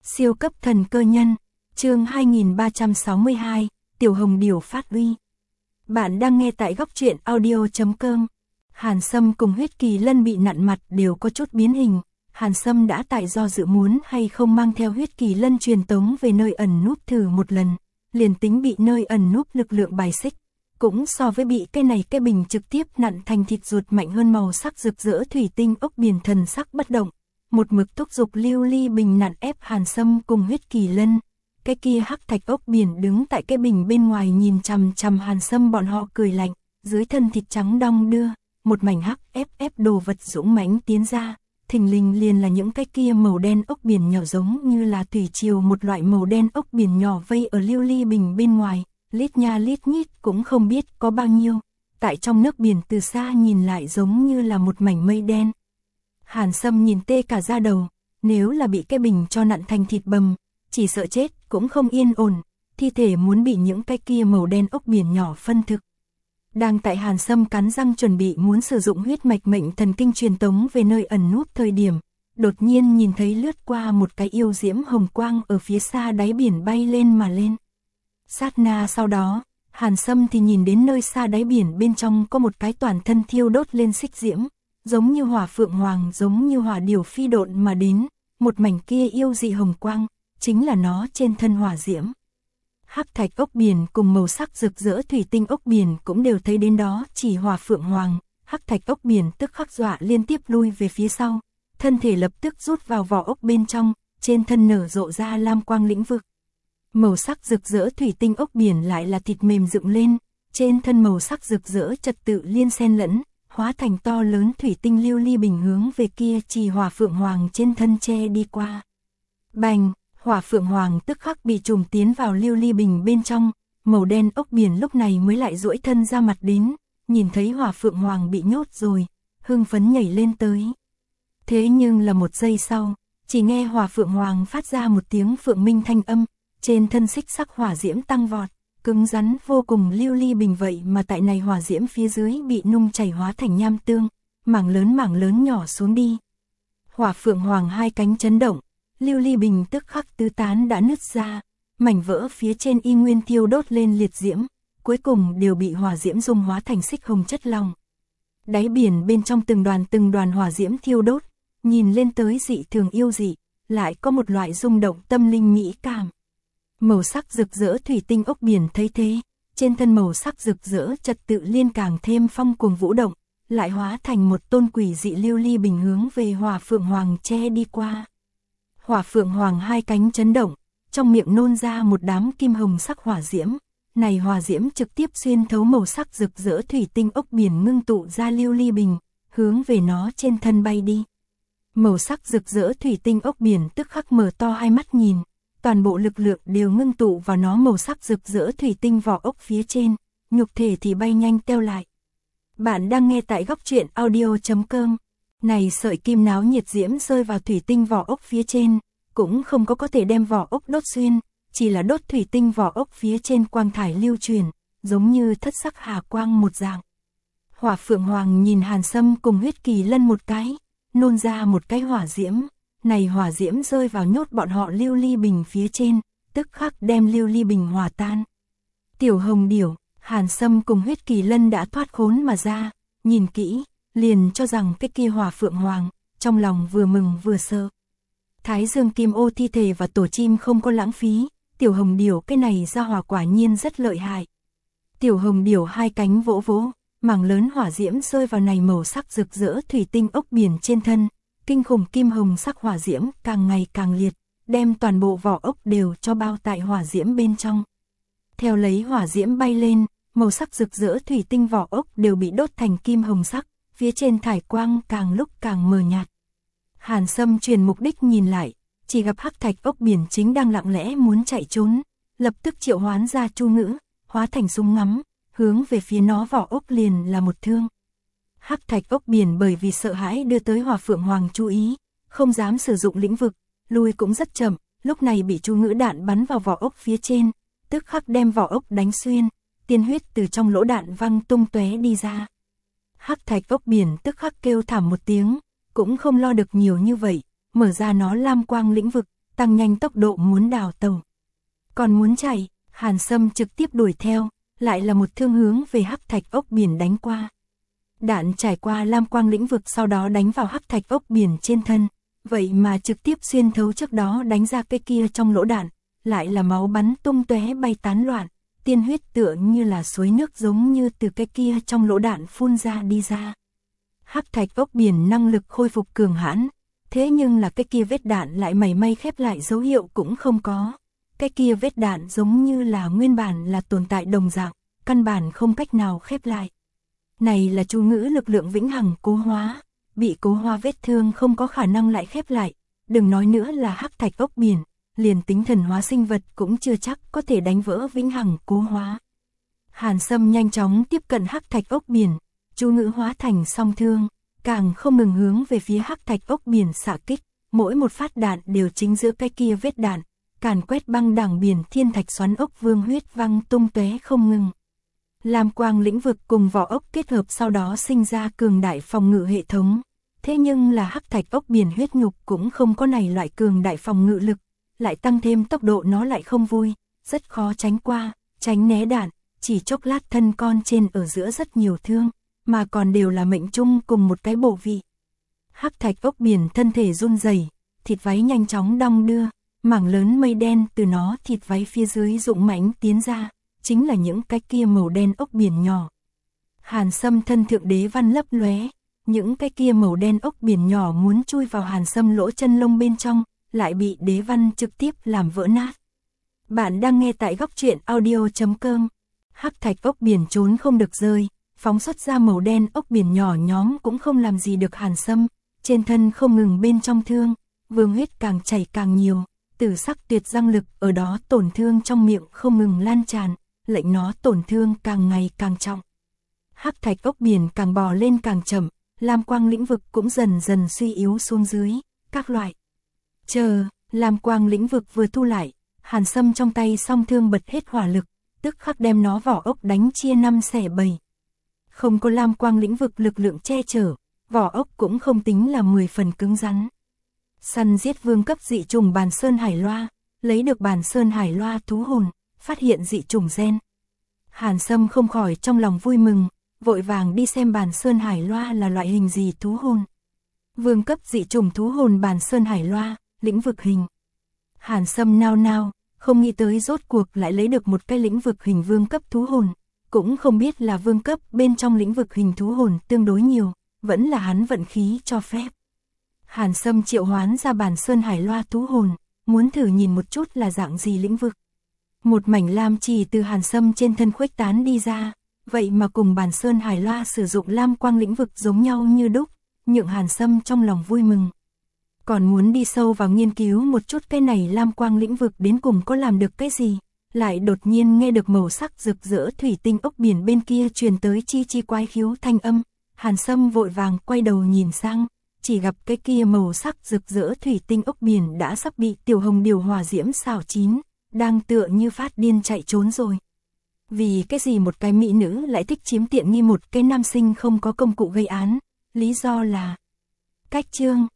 Siêu cấp thần cơ nhân, chương 2362, Tiểu Hồng Điểu phát uy. Bạn đang nghe tại góc truyện audio.com. Hàn Sâm cùng Huyết Kỳ Lân bị nặn mặt đều có chút biến hình. Hàn Sâm đã tại do dự muốn hay không mang theo Huyết Kỳ Lân truyền tống về nơi ẩn núp thử một lần, liền tính bị nơi ẩn núp lực lượng bài xích, cũng so với bị cái bình trực tiếp nặn thành thịt ruột mạnh hơn. Màu sắc rực rỡ thủy tinh ốc biển thần sắc bất động, một mực thúc giục lưu ly bình nặn ép Hàn Sâm cùng Huyết Kỳ Lân. Cái kia hắc thạch ốc biển đứng tại cái bình bên ngoài nhìn chằm chằm Hàn Sâm bọn họ cười lạnh, dưới thân thịt trắng đong đưa, một mảnh hắc ép đồ vật dũng mãnh tiến ra, thình lình liền là những cái kia màu đen ốc biển nhỏ, giống như là thủy triều một loại màu đen ốc biển nhỏ vây ở lưu ly bình bên ngoài, lít nha lít nhít cũng không biết có bao nhiêu, tại trong nước biển từ xa nhìn lại giống như là một mảnh mây đen. Hàn Sâm nhìn tê cả da đầu, nếu là bị cái bình cho nặn thành thịt bầm, chỉ sợ chết cũng không yên ổn, thi thể muốn bị những cái kia màu đen ốc biển nhỏ phân thực. Đang tại Hàn Sâm cắn răng chuẩn bị muốn sử dụng huyết mạch mệnh thần kinh truyền tống về nơi ẩn núp thời điểm, đột nhiên nhìn thấy lướt qua một cái yêu diễm hồng quang ở phía xa đáy biển bay lên mà lên. Sát na sau đó, Hàn Sâm thì nhìn đến nơi xa đáy biển bên trong có một cái toàn thân thiêu đốt lên xích diễm, giống như hỏa phượng hoàng, giống như hỏa điểu phi độn mà đến, một mảnh kia yêu dị hồng quang, chính là nó trên thân hỏa diễm. Hắc thạch ốc biển cùng màu sắc rực rỡ thủy tinh ốc biển cũng đều thấy đến đó, chỉ hỏa phượng hoàng, hắc thạch ốc biển tức khắc dọa liên tiếp lui về phía sau, thân thể lập tức rút vào vỏ ốc bên trong, trên thân nở rộ ra lam quang lĩnh vực. Màu sắc rực rỡ thủy tinh ốc biển lại là thịt mềm dựng lên, trên thân màu sắc rực rỡ trật tự liên xen lẫn, hóa thành to lớn thủy tinh lưu ly bình hướng về kia chỉ hỏa phượng hoàng trên thân che đi qua. Bành! Hỏa phượng hoàng tức khắc bị trùm tiến vào lưu ly bình bên trong, màu đen ốc biển lúc này mới lại duỗi thân ra mặt đến, nhìn thấy hỏa phượng hoàng bị nhốt rồi, hưng phấn nhảy lên tới. Thế nhưng là một giây sau, chỉ nghe hỏa phượng hoàng phát ra một tiếng phượng minh thanh âm, trên thân xích sắc hỏa diễm tăng vọt, cứng rắn vô cùng. Lưu ly bình vậy mà tại này hỏa diễm phía dưới bị nung chảy hóa thành nham tương, mảng lớn nhỏ xuống đi. Hỏa phượng hoàng hai cánh chấn động, lưu ly bình tức khắc tứ tán đã nứt ra, mảnh vỡ phía trên y nguyên thiêu đốt lên liệt diễm, cuối cùng đều bị hỏa diễm dung hóa thành xích hồng chất lỏng. Đáy biển bên trong từng đoàn hỏa diễm thiêu đốt, nhìn lên tới dị thường yêu dị, lại có một loại rung động tâm linh mỹ cảm. Màu sắc rực rỡ thủy tinh ốc biển thấy thế, trên thân màu sắc rực rỡ trật tự liên càng thêm phong cuồng vũ động, lại hóa thành một tôn quỷ dị lưu ly bình hướng về hỏa phượng hoàng che đi qua. Hỏa phượng hoàng hai cánh chấn động, trong miệng nôn ra một đám kim hồng sắc hỏa diễm, này hỏa diễm trực tiếp xuyên thấu màu sắc rực rỡ thủy tinh ốc biển ngưng tụ ra lưu ly bình, hướng về nó trên thân bay đi. Màu sắc rực rỡ thủy tinh ốc biển tức khắc mở to hai mắt nhìn, toàn bộ lực lượng đều ngưng tụ vào nó màu sắc rực rỡ thủy tinh vỏ ốc phía trên, nhục thể thì bay nhanh teo lại. Bạn đang nghe tại góc truyện audio.com. Này sợi kim náo nhiệt diễm rơi vào thủy tinh vỏ ốc phía trên, cũng không có thể đem vỏ ốc đốt xuyên, chỉ là đốt thủy tinh vỏ ốc phía trên quang thải lưu truyền, giống như thất sắc hà quang một dạng. Hỏa phượng hoàng nhìn Hàn Sâm cùng Huyết Kỳ Lân một cái, nôn ra một cái hỏa diễm, này hỏa diễm rơi vào nhốt bọn họ lưu ly bình phía trên, tức khắc đem lưu ly bình hòa tan. Tiểu Hồng Điểu, Hàn Sâm cùng Huyết Kỳ Lân đã thoát khốn mà ra, nhìn kỹ, liền cho rằng cái kia hỏa phượng hoàng, trong lòng vừa mừng vừa sợ. Thái Dương Kim Ô thi thể và tổ chim không có lãng phí, Tiểu Hồng Điểu cái này ra hỏa quả nhiên rất lợi hại. Tiểu Hồng Điểu hai cánh vỗ vỗ, mảng lớn hỏa diễm rơi vào này màu sắc rực rỡ thủy tinh ốc biển trên thân, kinh khủng kim hồng sắc hỏa diễm càng ngày càng liệt, đem toàn bộ vỏ ốc đều cho bao tại hỏa diễm bên trong. Theo lấy hỏa diễm bay lên, màu sắc rực rỡ thủy tinh vỏ ốc đều bị đốt thành kim hồng sắc, phía trên thải quang càng lúc càng mờ nhạt. Hàn Sâm chuyển mục đích nhìn lại, chỉ gặp hắc thạch ốc biển chính đang lặng lẽ muốn chạy trốn, lập tức triệu hoán ra chu ngữ, hóa thành súng ngắm, hướng về phía nó vỏ ốc liền là một thương. Hắc thạch ốc biển bởi vì sợ hãi đưa tới hỏa phượng hoàng chú ý, không dám sử dụng lĩnh vực, lui cũng rất chậm, lúc này bị chu ngữ đạn bắn vào vỏ ốc phía trên, tức khắc đem vỏ ốc đánh xuyên, tiên huyết từ trong lỗ đạn văng tung tóe đi ra. Hắc thạch ốc biển tức khắc kêu thảm một tiếng, cũng không lo được nhiều như vậy, mở ra nó lam quang lĩnh vực, tăng nhanh tốc độ muốn đào tàu. Còn muốn chạy, Hàn Sâm trực tiếp đuổi theo, lại là một thương hướng về hắc thạch ốc biển đánh qua. Đạn trải qua lam quang lĩnh vực sau đó đánh vào hắc thạch ốc biển trên thân, vậy mà trực tiếp xuyên thấu trước đó đánh ra cái kia trong lỗ đạn, lại là máu bắn tung tóe bay tán loạn, tiên huyết tựa như là suối nước giống như từ cái kia trong lỗ đạn phun ra đi ra. Hắc thạch ốc biển năng lực khôi phục cường hãn, thế nhưng là cái kia vết đạn lại mảy may khép lại dấu hiệu cũng không có. Cái kia vết đạn giống như là nguyên bản là tồn tại đồng dạng, căn bản không cách nào khép lại. Này là chú ngữ lực lượng vĩnh hằng cố hóa, bị cố hóa vết thương không có khả năng lại khép lại, đừng nói nữa là hắc thạch ốc biển, liền tính thần hóa sinh vật cũng chưa chắc có thể đánh vỡ vĩnh hằng cố hóa. Hàn Sâm nhanh chóng tiếp cận hắc thạch ốc biển, chú ngữ hóa thành song thương, càng không ngừng hướng về phía hắc thạch ốc biển xạ kích, mỗi một phát đạn đều chính giữa cái kia vết đạn, càn quét băng đảng biển thiên thạch xoắn ốc vương huyết văng tung tóe không ngừng. Lam quang lĩnh vực cùng vỏ ốc kết hợp sau đó sinh ra cường đại phòng ngự hệ thống, thế nhưng là hắc thạch ốc biển huyết nhục cũng không có này loại cường đại phòng ngự lực, lại tăng thêm tốc độ nó lại không vui, rất khó tránh qua, tránh né đạn, chỉ chốc lát thân con trên ở giữa rất nhiều thương, mà còn đều là mệnh chung cùng một cái bộ vị. Hắc thạch ốc biển thân thể run rẩy, thịt váy nhanh chóng đong đưa, mảng lớn mây đen từ nó thịt váy phía dưới rụng mãnh tiến ra, chính là những cái kia màu đen ốc biển nhỏ. Hàn Sâm thân thượng đế văn lấp lóe, những cái kia màu đen ốc biển nhỏ muốn chui vào Hàn Sâm lỗ chân lông bên trong, lại bị đế văn trực tiếp làm vỡ nát. Bạn đang nghe tại góc truyện audio.com. Hắc thạch ốc biển trốn không được rơi, phóng xuất ra màu đen ốc biển nhỏ nhóm cũng không làm gì được Hàn Sâm, trên thân không ngừng bên trong thương, vương huyết càng chảy càng nhiều, tử sắc tuyệt răng lực ở đó tổn thương trong miệng không ngừng lan tràn, lệnh nó tổn thương càng ngày càng trọng. Hắc thạch ốc biển càng bò lên càng chậm, lam quang lĩnh vực cũng dần dần suy yếu xuống dưới, các loại. Chờ, lam quang lĩnh vực vừa thu lại, Hàn Sâm trong tay song thương bật hết hỏa lực, tức khắc đem nó vỏ ốc đánh chia 5 xẻ 7. Không có lam quang lĩnh vực lực lượng che chở, vỏ ốc cũng không tính là 10 phần cứng rắn. Săn giết vương cấp dị trùng bàn sơn hải loa, lấy được bàn sơn hải loa thú hồn, phát hiện dị trùng gen. Hàn Sâm không khỏi trong lòng vui mừng, vội vàng đi xem bàn sơn hải loa là loại hình gì thú hồn. Vương cấp dị trùng thú hồn bàn sơn hải loa, lĩnh vực hình. Hàn Sâm nao nao, không nghĩ tới rốt cuộc lại lấy được một cái lĩnh vực hình vương cấp thú hồn, cũng không biết là vương cấp bên trong lĩnh vực hình thú hồn tương đối nhiều, vẫn là hắn vận khí cho phép. Hàn Sâm triệu hoán ra bàn sơn hải loa thú hồn, muốn thử nhìn một chút là dạng gì lĩnh vực. Một mảnh lam chỉ từ Hàn Sâm trên thân khuếch tán đi ra, vậy mà cùng bàn sơn hải loa sử dụng lam quang lĩnh vực giống nhau như đúc, nhượng Hàn Sâm trong lòng vui mừng. Còn muốn đi sâu vào nghiên cứu một chút cái này lam quang lĩnh vực đến cùng có làm được cái gì, lại đột nhiên nghe được màu sắc rực rỡ thủy tinh ốc biển bên kia truyền tới chi chi quái khiếu thanh âm. Hàn Sâm vội vàng quay đầu nhìn sang, chỉ gặp cái kia màu sắc rực rỡ thủy tinh ốc biển đã sắp bị tiểu hồng điều hỏa diễm xào chín, đang tựa như phát điên chạy trốn rồi. Vì cái gì một cái mỹ nữ lại thích chiếm tiện nghi một cái nam sinh không có công cụ gây án, lý do là cách chương.